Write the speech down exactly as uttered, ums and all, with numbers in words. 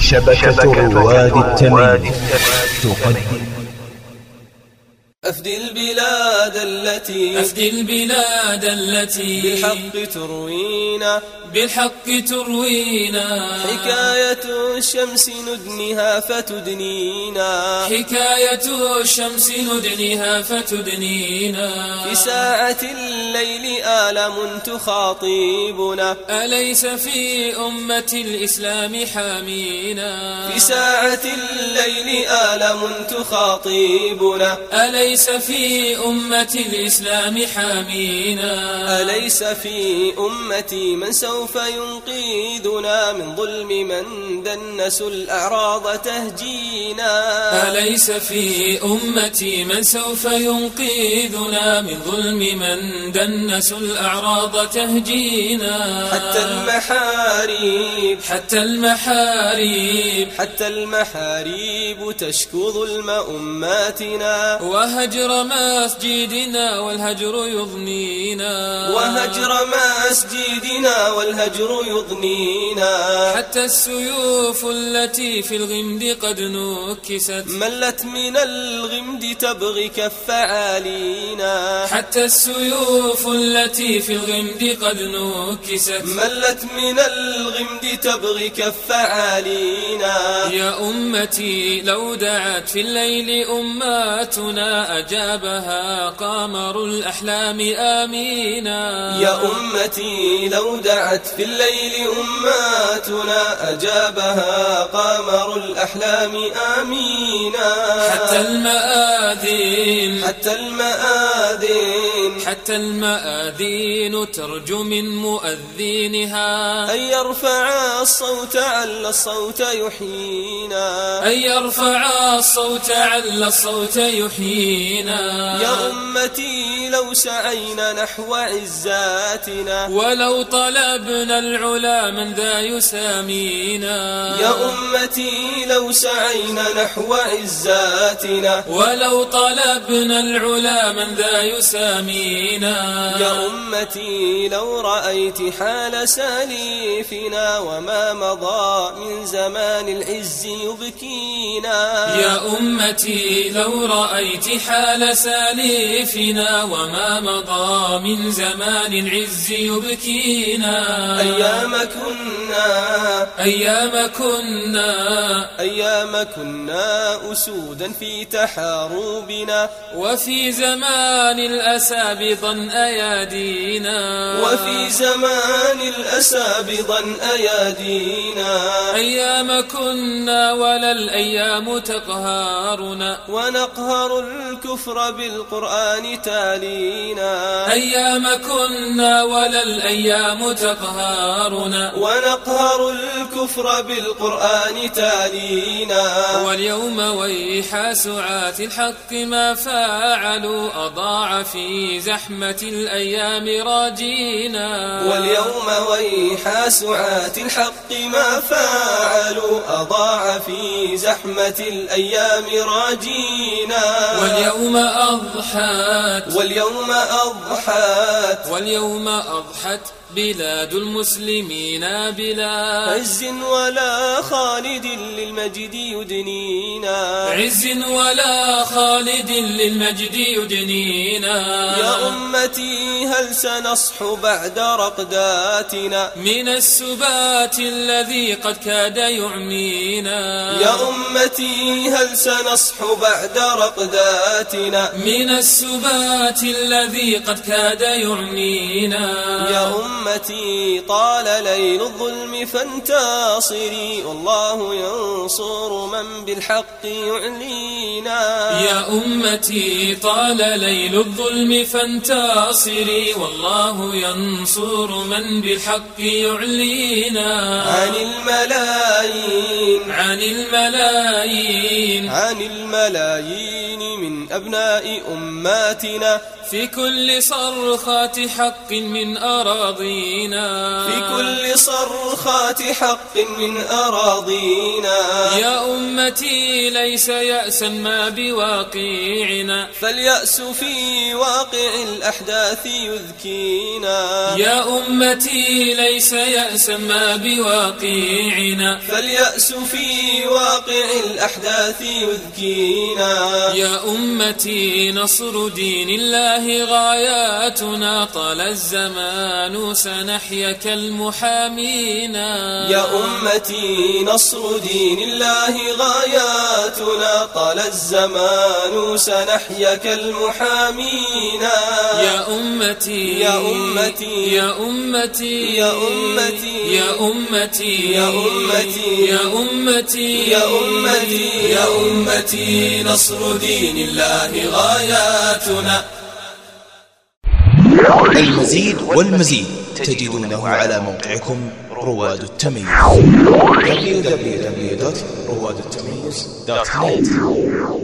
شبكة رواد التميم تقدم أفدي البلاد التي أفدي البلاد التي بالحق تروينا بالحق تروينا حكاية الشمس ندنها فتدنينا حكاية الشمس ندنها فتدنينا في ساعة الليل آلم تخاطبنا أليس في أمة الإسلام حامينا في ساعة الليل آلم تخاطبنا أليس في أمة الإسلام حامينا أليس في أمتي من سوف ينقذنا من ظلم من دنس الأعراض تهجينا أليس في أمتي من سوف ينقذنا من ظلم من دنس الأعراض تهجينا حتى المحاريب حتى المحاريب حتى المحاريب تشكو ظلم أماتنا وهجر مسجدنا والهجر يضنينا وهجر مسجدنا والهجر يضنينا حتى السيوف التي في الغمد قد نكست ملت من الغمد تبغي كف عالينا حتى السيوف التي في الغمد قد نكست ملت من الغمد تبغي كف عالينا يا أمتي لو دعت في الليل أماتنا أجابها قمر الأحلام آمينا يا أمتي لو دعت في الليل أماتنا أجابها قمر الأحلام آمينا حتى المآذين حتى المآذين حتى المآذين ترجو من مؤذنها أن يرفع الصوت عل الصوت يحيينا أن يرفع الصوت عل الصوت يحيينا يا أمتي لو سعينا نحو عزاتنا ولو طلبنا العلا من ذا يسامينا يا أمتي لو سعينا نحو عزاتنا ولو طلبنا العلا من ذا يسامينا يا أمتي لو رأيت حال سالفنا وما مضى من زمان العز يبكينا يا أمتي لو رأيت حال سالفنا وما مضى من زمان العز يبكينا أيام كنا أيام كنا أيام كنا أسودا في تحاربنا وفي زمان الأسى بضن أيادينا وفي زمان الأسى بضن أيادينا أيام كنا ولا الأيام تقهرنا ونقهر الكفر بالقرآن تالينا أيام كنا ولا الأيام تقهرنا ونقهر الكفر بالقرآن تالينا واليوم ويح سعاة الحق ما فعلوا أضاع في زحمة الأيام راجينا واليوم ويح سعاة الحق ما فعلوا أضاع في زحمة الأيام راجينا واليوم أضحت واليوم أضحت واليوم أضحت بلاد المسلمين بلا عز ولا خالد للمجد يدنينا عز ولا خالد للمجد يدنينا يا أمتي هل سنصح بعد رقداتنا من السبات الذي قد كاد يعمينا يا أمتي هل سنصح بعد رقداتنا من السبات الذي قد كاد يعمينا يا أمتي طال ليل الظلم فانتصري والله ينصر من بالحق يعلينا يا أمتي طال ليل الظلم فانتصري والله ينصر من بالحق يعلينا عن الملايين عن الملايين عن الملايين من أبناء أماتنا في كل صرخات حق من أراضينا في كل صرخات حق من أراضينا يا أمتي ليس يأسا ما بواقعنا فاليأس في واقع الأحداث يذكينا يا أمتي ليس يأسا ما بواقعنا فاليأس في واقع الأحداث يذكينا يا أمتي نصر دين الله غاياتنا طال الزمان سنحيا كالمحامينا يا أمتي نصر دين الله غاياتنا طال الزمان سنحيا كالمحامينا يا أمتي يا أمتي يا أمتي يا أمتي يا أمتي يا أمتي يا أمتي يا أمتي يا أمتي نصر دين الله غاياتنا. المزيد والمزيد تجدونه على موقعكم رواد التميز دبليو دبليو دبليو دوت رواد التميز دوت نت.